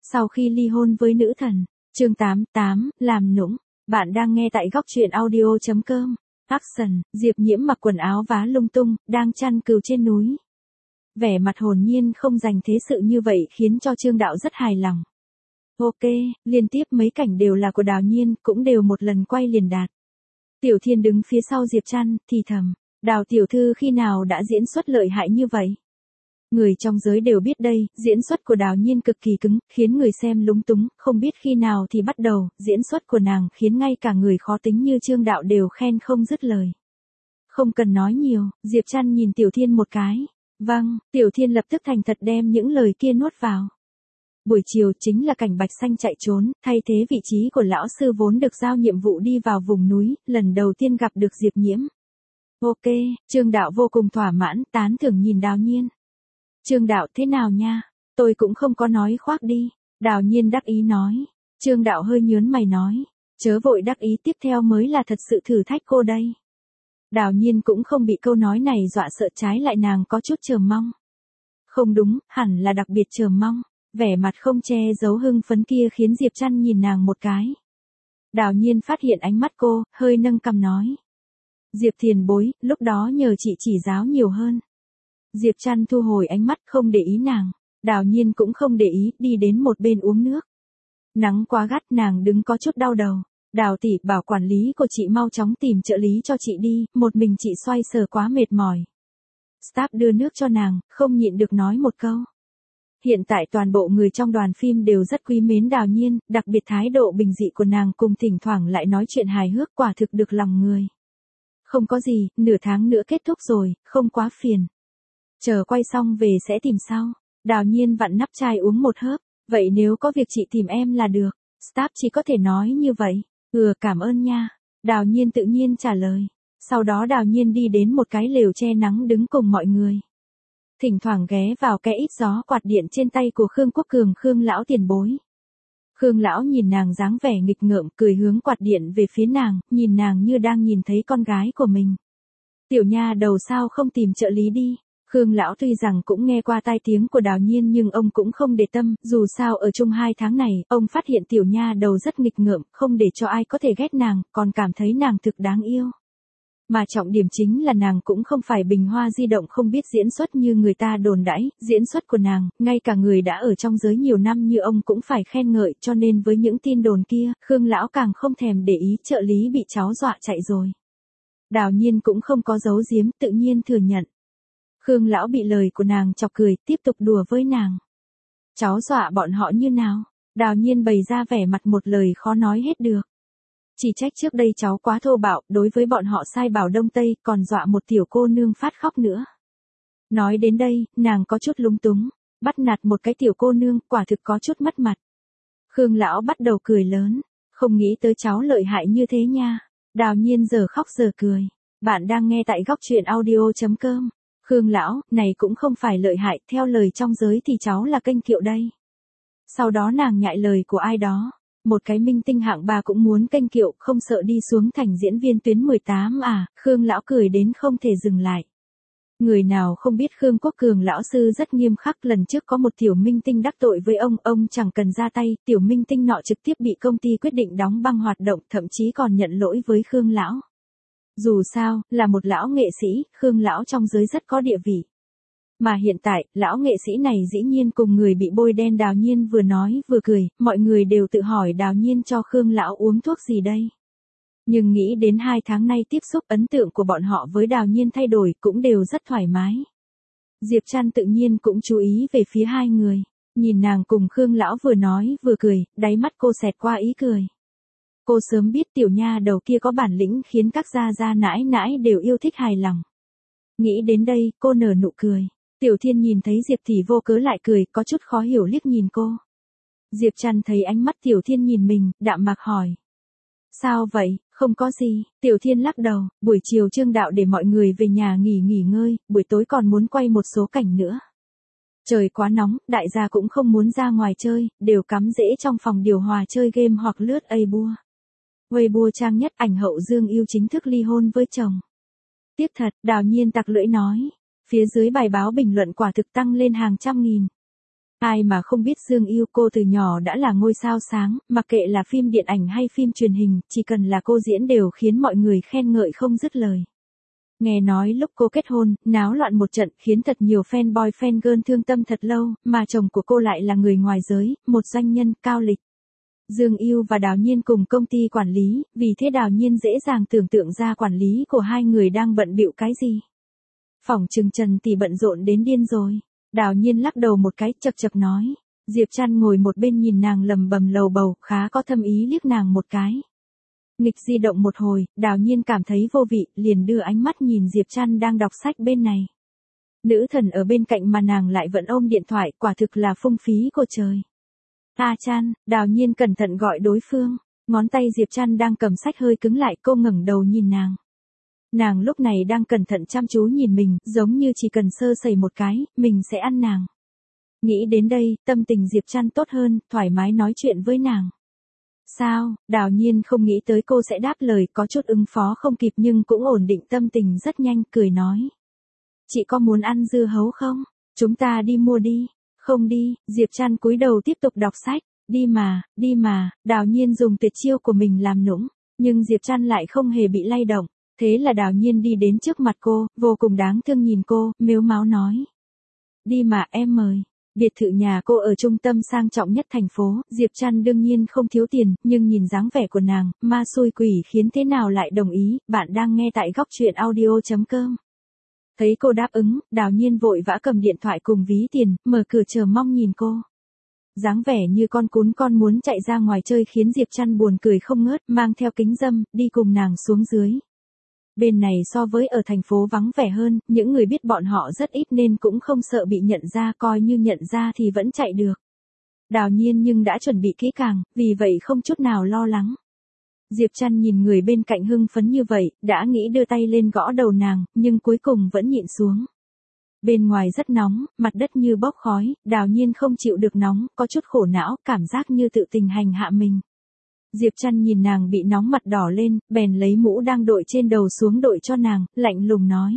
Sau khi ly hôn với nữ thần. Chương 88, làm nũng. Bạn đang nghe tại góc truyện audio.com. Action, Diệp Nhiễm mặc quần áo vá lung tung, đang chăn cừu trên núi. Vẻ mặt hồn nhiên không dành thế sự như vậy khiến cho Trương Đạo rất hài lòng. Ok, liên tiếp mấy cảnh đều là của Đào Nhiên, cũng đều một lần quay liền đạt. Tiểu Thiên đứng phía sau Diệp Trăn, thì thầm, Đào tiểu thư khi nào đã diễn xuất lợi hại như vậy? Người trong giới đều biết đây, diễn xuất của Đào Nhiên cực kỳ cứng, khiến người xem lúng túng, không biết khi nào thì bắt đầu, diễn xuất của nàng khiến ngay cả người khó tính như Trương Đạo đều khen không dứt lời. Không cần nói nhiều, Diệp Trăn nhìn Tiểu Thiên một cái. Vâng, Tiểu Thiên lập tức thành thật đem những lời kia nuốt vào. Buổi chiều chính là cảnh Bạch Xanh chạy trốn, thay thế vị trí của lão sư vốn được giao nhiệm vụ đi vào vùng núi, lần đầu tiên gặp được Diệp Nhiễm. Ok, Trương Đạo vô cùng thỏa mãn, tán thưởng nhìn Đào Nhiên. Trương Đạo thế nào nha? Tôi cũng không có nói khoác đi. Đào Nhiên đắc ý nói. Trương Đạo hơi nhớn mày nói. Chớ vội đắc ý, tiếp theo mới là thật sự thử thách cô đây. Đào Nhiên cũng không bị câu nói này dọa sợ, trái lại nàng có chút chờ mong. Không đúng, hẳn là đặc biệt chờ mong. Vẻ mặt không che giấu hưng phấn kia khiến Diệp Trăn nhìn nàng một cái. Đào Nhiên phát hiện ánh mắt cô, hơi nâng cằm nói. Diệp tiền bối, lúc đó nhờ chị chỉ giáo nhiều hơn. Diệp Trăn thu hồi ánh mắt không để ý nàng. Đào Nhiên cũng không để ý, đi đến một bên uống nước. Nắng quá gắt, nàng đứng có chút đau đầu. Đào tỷ, bảo quản lý của chị mau chóng tìm trợ lý cho chị đi, một mình chị xoay sở quá mệt mỏi. Staff đưa nước cho nàng, không nhịn được nói một câu. Hiện tại toàn bộ người trong đoàn phim đều rất quý mến Đào Nhiên, đặc biệt thái độ bình dị của nàng cùng thỉnh thoảng lại nói chuyện hài hước quả thực được lòng người. Không có gì, nửa tháng nữa kết thúc rồi, không quá phiền. Chờ quay xong về sẽ tìm sau. Đào Nhiên vặn nắp chai uống một hớp. Vậy nếu có việc chị tìm em là được. Staff chỉ có thể nói như vậy. Cảm ơn nha. Đào Nhiên tự nhiên trả lời. Sau đó Đào Nhiên đi đến một cái lều che nắng đứng cùng mọi người. Thỉnh thoảng ghé vào cái ít gió quạt điện trên tay của Khương Quốc Cường, Khương lão tiền bối. Khương lão nhìn nàng dáng vẻ nghịch ngợm, cười hướng quạt điện về phía nàng, nhìn nàng như đang nhìn thấy con gái của mình. Tiểu nha đầu sao không tìm trợ lý đi. Khương lão tuy rằng cũng nghe qua tai tiếng của Đào Nhiên nhưng ông cũng không để tâm, dù sao ở chung 2 tháng này, ông phát hiện tiểu nha đầu rất nghịch ngợm, không để cho ai có thể ghét nàng, còn cảm thấy nàng thực đáng yêu. Mà trọng điểm chính là nàng cũng không phải bình hoa di động không biết diễn xuất như người ta đồn đãi, diễn xuất của nàng, ngay cả người đã ở trong giới nhiều năm như ông cũng phải khen ngợi, cho nên với những tin đồn kia, Khương lão càng không thèm để ý trợ lý bị cháu dọa chạy rồi. Đào Nhiên cũng không có giấu giếm, tự nhiên thừa nhận. Khương lão bị lời của nàng chọc cười, tiếp tục đùa với nàng. Cháu dọa bọn họ như nào? Đào Nhiên bày ra vẻ mặt một lời khó nói hết được. Chỉ trách trước đây cháu quá thô bạo, đối với bọn họ sai bảo đông tây, còn dọa một tiểu cô nương phát khóc nữa. Nói đến đây, nàng có chút lúng túng, bắt nạt một cái tiểu cô nương, quả thực có chút mất mặt. Khương lão bắt đầu cười lớn, không nghĩ tới cháu lợi hại như thế nha. Đào Nhiên giờ khóc giờ cười. Bạn đang nghe tại góc truyện audio.com. Khương lão, này cũng không phải lợi hại, theo lời trong giới thì cháu là kênh kiệu đây. Sau đó nàng nhại lời của ai đó. Một cái minh tinh hạng 3 cũng muốn kênh kiệu, không sợ đi xuống thành diễn viên tuyến 18 à, Khương lão cười đến không thể dừng lại. Người nào không biết Khương Quốc Cường lão sư rất nghiêm khắc, lần trước có một tiểu minh tinh đắc tội với ông chẳng cần ra tay, tiểu minh tinh nọ trực tiếp bị công ty quyết định đóng băng hoạt động, thậm chí còn nhận lỗi với Khương lão. Dù sao, là một lão nghệ sĩ, Khương lão trong giới rất có địa vị. Mà hiện tại, lão nghệ sĩ này dĩ nhiên cùng người bị bôi đen. Đào Nhiên vừa nói vừa cười, mọi người đều tự hỏi Đào Nhiên cho Khương lão uống thuốc gì đây. Nhưng nghĩ đến 2 tháng nay tiếp xúc, ấn tượng của bọn họ với Đào Nhiên thay đổi, cũng đều rất thoải mái. Diệp Trăn tự nhiên cũng chú ý về phía hai người, nhìn nàng cùng Khương lão vừa nói vừa cười, đáy mắt cô xẹt qua ý cười. Cô sớm biết tiểu nha đầu kia có bản lĩnh khiến các gia gia nãi nãi đều yêu thích hài lòng. Nghĩ đến đây, cô nở nụ cười. Tiểu Thiên nhìn thấy Diệp tỷ vô cớ lại cười, có chút khó hiểu liếc nhìn cô. Diệp Trăn thấy ánh mắt Tiểu Thiên nhìn mình, đạm mạc hỏi. Sao vậy, không có gì. Tiểu Thiên lắc đầu, buổi chiều Trương Đạo để mọi người về nhà nghỉ ngơi, buổi tối còn muốn quay một số cảnh nữa. Trời quá nóng, đại gia cũng không muốn ra ngoài chơi, đều cắm rễ trong phòng điều hòa chơi game hoặc lướt Weibo trang nhất, ảnh hậu Dương Yêu chính thức ly hôn với chồng. Tiếc thật, Đào Nhiên tặc lưỡi nói. Phía dưới bài báo bình luận quả thực tăng lên hàng trăm nghìn. Ai mà không biết Dương Yêu, cô từ nhỏ đã là ngôi sao sáng, mặc kệ là phim điện ảnh hay phim truyền hình, chỉ cần là cô diễn đều khiến mọi người khen ngợi không dứt lời. Nghe nói lúc cô kết hôn, náo loạn một trận khiến thật nhiều fanboy fangirl thương tâm thật lâu, mà chồng của cô lại là người ngoài giới, một doanh nhân cao lịch. Dương Yêu và Đào Nhiên cùng công ty quản lý, vì thế Đào Nhiên dễ dàng tưởng tượng ra quản lý của hai người đang bận bịu cái gì. Phỏng chừng Trần Tỷ bận rộn đến điên rồi. Đào Nhiên lắc đầu một cái, chậc chậc nói. Diệp Trăn ngồi một bên nhìn nàng lầm bầm lầu bầu, khá có thâm ý liếc nàng một cái. Nghịch di động một hồi, Đào Nhiên cảm thấy vô vị, liền đưa ánh mắt nhìn Diệp Trăn đang đọc sách bên này. Nữ thần ở bên cạnh mà nàng lại vẫn ôm điện thoại, quả thực là phung phí của trời. A Trăn, Đào Nhiên cẩn thận gọi đối phương, ngón tay Diệp Trăn đang cầm sách hơi cứng lại, cô ngẩng đầu nhìn nàng. Nàng lúc này đang cẩn thận chăm chú nhìn mình, giống như chỉ cần sơ sẩy một cái, mình sẽ ăn nàng. Nghĩ đến đây, tâm tình Diệp Trăn tốt hơn, thoải mái nói chuyện với nàng. Sao, Đào Nhiên không nghĩ tới cô sẽ đáp lời, có chút ứng phó không kịp nhưng cũng ổn định tâm tình rất nhanh, cười nói. Chị có muốn ăn dưa hấu không? Chúng ta đi mua đi. Không đi, Diệp Trăn cúi đầu tiếp tục đọc sách. Đi mà, Đào Nhiên dùng tuyệt chiêu của mình làm nũng, nhưng Diệp Trăn lại không hề bị lay động. Thế là Đào Nhiên đi đến trước mặt cô, vô cùng đáng thương nhìn cô, mếu máo nói. Đi mà, em mời. Biệt thự nhà cô ở trung tâm sang trọng nhất thành phố, Diệp Trăn đương nhiên không thiếu tiền, nhưng nhìn dáng vẻ của nàng, ma xui quỷ khiến thế nào lại đồng ý. Bạn đang nghe tại góc truyện audio.com. Thấy cô đáp ứng, Đào Nhiên vội vã cầm điện thoại cùng ví tiền, mở cửa chờ mong nhìn cô. Dáng vẻ như con cún con muốn chạy ra ngoài chơi khiến Diệp Trăn buồn cười không ngớt, mang theo kính râm, đi cùng nàng xuống dưới. Bên này so với ở thành phố vắng vẻ hơn, những người biết bọn họ rất ít nên cũng không sợ bị nhận ra, coi như nhận ra thì vẫn chạy được. Đào Nhiên nhưng đã chuẩn bị kỹ càng, vì vậy không chút nào lo lắng. Diệp Trăn nhìn người bên cạnh hưng phấn như vậy, đã nghĩ đưa tay lên gõ đầu nàng, nhưng cuối cùng vẫn nhịn xuống. Bên ngoài rất nóng, mặt đất như bốc khói, Đào Nhiên không chịu được nóng, có chút khổ não, cảm giác như tự tình hành hạ mình. Diệp Trăn nhìn nàng bị nóng mặt đỏ lên, bèn lấy mũ đang đội trên đầu xuống đội cho nàng, lạnh lùng nói.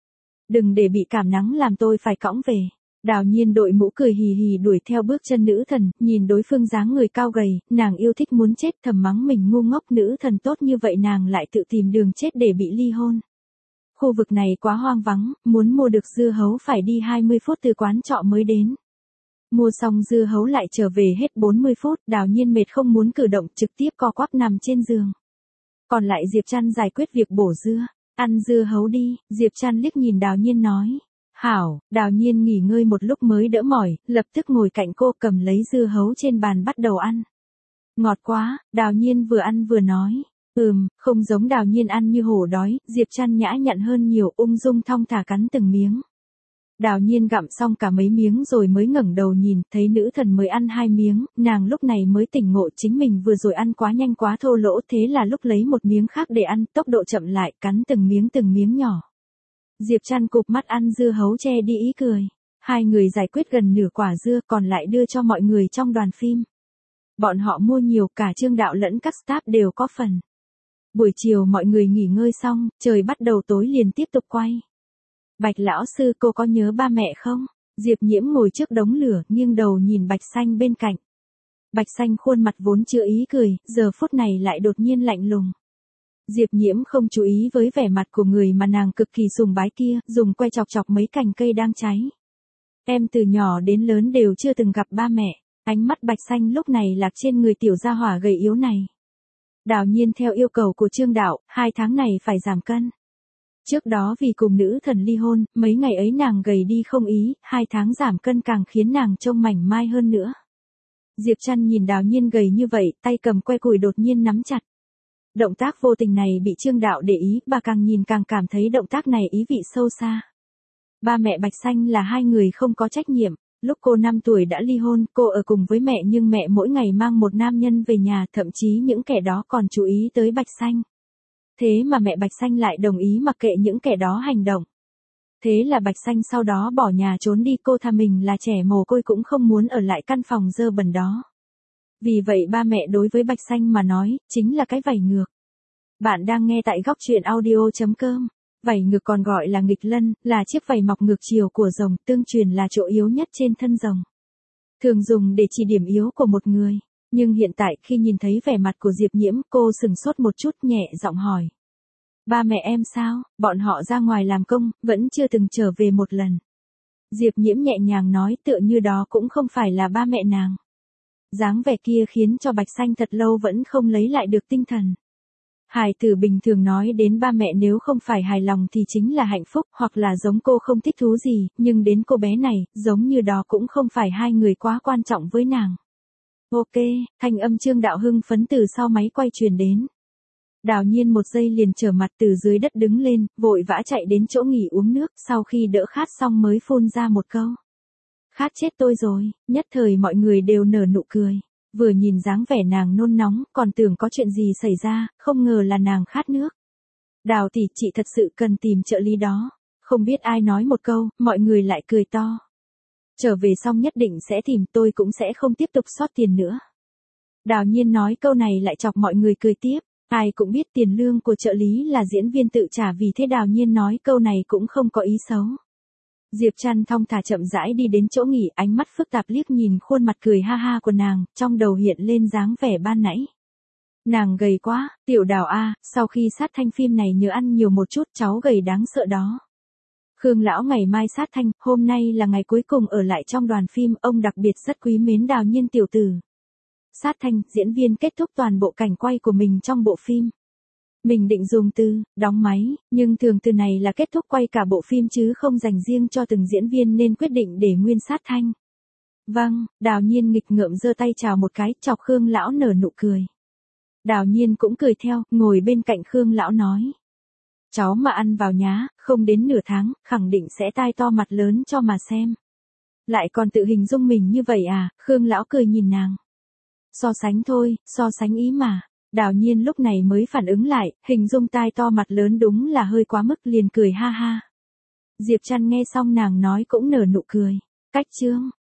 Đừng để bị cảm nắng làm tôi phải cõng về. Đào Nhiên đội mũ cười hì hì đuổi theo bước chân nữ thần, nhìn đối phương dáng người cao gầy, nàng yêu thích muốn chết, thầm mắng mình ngu ngốc, nữ thần tốt như vậy nàng lại tự tìm đường chết để bị ly hôn. Khu vực này quá hoang vắng, muốn mua được dưa hấu phải đi 20 phút từ quán trọ mới đến. Mua xong dưa hấu lại trở về hết 40 phút, Đào Nhiên mệt không muốn cử động, trực tiếp co quắp nằm trên giường. Còn lại Diệp Trăn giải quyết việc bổ dưa, ăn dưa hấu đi, Diệp Trăn liếc nhìn Đào Nhiên nói. Hảo, Đào Nhiên nghỉ ngơi một lúc mới đỡ mỏi, lập tức ngồi cạnh cô cầm lấy dưa hấu trên bàn bắt đầu ăn. Ngọt quá, Đào Nhiên vừa ăn vừa nói. Không giống Đào Nhiên ăn như hổ đói, Diệp Trăn nhã nhặn hơn nhiều, ung dung thong thả cắn từng miếng. Đào Nhiên gặm xong cả mấy miếng rồi mới ngẩng đầu nhìn, thấy nữ thần mới ăn 2 miếng, nàng lúc này mới tỉnh ngộ chính mình vừa rồi ăn quá nhanh quá thô lỗ, thế là lúc lấy một miếng khác để ăn, tốc độ chậm lại, cắn từng miếng nhỏ. Diệp Trăn cụp mắt ăn dưa hấu che đi ý cười. Hai người giải quyết gần nửa quả dưa, còn lại đưa cho mọi người trong đoàn phim. Bọn họ mua nhiều, cả Trương Đạo lẫn các staff đều có phần. Buổi chiều mọi người nghỉ ngơi xong, trời bắt đầu tối liền tiếp tục quay. Bạch lão sư, cô có nhớ ba mẹ không? Diệp Nhiễm ngồi trước đống lửa, nghiêng đầu nhìn Bạch Xanh bên cạnh. Bạch Xanh khuôn mặt vốn chưa ý cười, giờ phút này lại đột nhiên lạnh lùng. Diệp Nhiễm không chú ý với vẻ mặt của người mà nàng cực kỳ sùng bái kia, dùng que chọc chọc mấy cành cây đang cháy. Em từ nhỏ đến lớn đều chưa từng gặp ba mẹ. Ánh mắt Bạch Xanh lúc này lạc trên người tiểu gia hỏa gầy yếu này. Đào Nhiên theo yêu cầu của Trương Đạo, 2 tháng này phải giảm cân. Trước đó vì cùng nữ thần ly hôn, mấy ngày ấy nàng gầy đi không ý, 2 tháng giảm cân càng khiến nàng trông mảnh mai hơn nữa. Diệp Trăn nhìn Đào Nhiên gầy như vậy, tay cầm que củi đột nhiên nắm chặt. Động tác vô tình này bị Trương Đạo để ý, bà càng nhìn càng cảm thấy động tác này ý vị sâu xa. Ba mẹ Bạch Xanh là 2 người không có trách nhiệm. Lúc cô 5 tuổi đã ly hôn, cô ở cùng với mẹ nhưng mẹ mỗi ngày mang một nam nhân về nhà, thậm chí những kẻ đó còn chú ý tới Bạch Xanh. Thế mà mẹ Bạch Xanh lại đồng ý mặc kệ những kẻ đó hành động. Thế là Bạch Xanh sau đó bỏ nhà trốn đi, cô thà mình là trẻ mồ côi cũng không muốn ở lại căn phòng dơ bẩn đó. Vì vậy ba mẹ đối với Bạch Xanh mà nói, chính là cái vảy ngược. Bạn đang nghe tại góc truyện audio.com. Vảy ngược còn gọi là nghịch lân, là chiếc vảy mọc ngược chiều của rồng, tương truyền là chỗ yếu nhất trên thân rồng. thường dùng để chỉ điểm yếu của một người. Nhưng hiện tại khi nhìn thấy vẻ mặt của Diệp Nhiễm, cô sừng sốt một chút, nhẹ giọng hỏi. Ba mẹ em sao? Bọn họ ra ngoài làm công, vẫn chưa từng trở về một lần. Diệp Nhiễm nhẹ nhàng nói, tựa như đó cũng không phải là ba mẹ nàng. Dáng vẻ kia khiến cho Bạch Xanh thật lâu vẫn không lấy lại được tinh thần. Hài tử bình thường nói đến ba mẹ nếu không phải hài lòng thì chính là hạnh phúc, hoặc là giống cô không thích thú gì, nhưng đến cô bé này, giống như đó cũng không phải hai người quá quan trọng với nàng. Ok, thanh âm Trương Đạo hưng phấn từ sau máy quay truyền đến. Đào Nhiên một giây liền trở mặt từ dưới đất đứng lên, vội vã chạy đến chỗ nghỉ uống nước, sau khi đỡ khát xong mới phun ra một câu. Khát chết tôi rồi, nhất thời mọi người đều nở nụ cười. Vừa nhìn dáng vẻ nàng nôn nóng, còn tưởng có chuyện gì xảy ra, không ngờ là nàng khát nước. Đào tỷ, chị thật sự cần tìm trợ lý đó. Không biết ai nói một câu, mọi người lại cười to. Trở về xong nhất định sẽ tìm, tôi cũng sẽ không tiếp tục sót tiền nữa. Đào Nhiên nói câu này lại chọc mọi người cười tiếp. Ai cũng biết tiền lương của trợ lý là diễn viên tự trả, vì thế Đào Nhiên nói câu này cũng không có ý xấu. Diệp Trăn thong thả chậm rãi đi đến chỗ nghỉ, ánh mắt phức tạp liếc nhìn khuôn mặt cười ha ha của nàng, trong đầu hiện lên dáng vẻ ban nãy. Nàng gầy quá, Tiểu Đào a, sau khi sát thanh phim này nhớ ăn nhiều một chút, cháu gầy đáng sợ đó. Khương lão ngày mai sát thanh, hôm nay là ngày cuối cùng ở lại trong đoàn phim, ông đặc biệt rất quý mến Đào Nhiên tiểu tử. Sát thanh, diễn viên kết thúc toàn bộ cảnh quay của mình trong bộ phim. Mình định dùng từ đóng máy, nhưng thường từ này là kết thúc quay cả bộ phim chứ không dành riêng cho từng diễn viên nên quyết định để nguyên sát thanh. Vâng, Đào Nhiên nghịch ngợm giơ tay chào một cái, chọc Khương lão nở nụ cười. Đào Nhiên cũng cười theo, ngồi bên cạnh Khương lão nói. Cháu mà ăn vào nhá, không đến nửa tháng, khẳng định sẽ tai to mặt lớn cho mà xem. Lại còn tự hình dung mình như vậy à, Khương lão cười nhìn nàng. So sánh thôi, so sánh ý mà. Đào Nhiên lúc này mới phản ứng lại, hình dung tai to mặt lớn đúng là hơi quá mức, liền cười ha ha. Diệp Trăn nghe xong nàng nói cũng nở nụ cười. Cách chương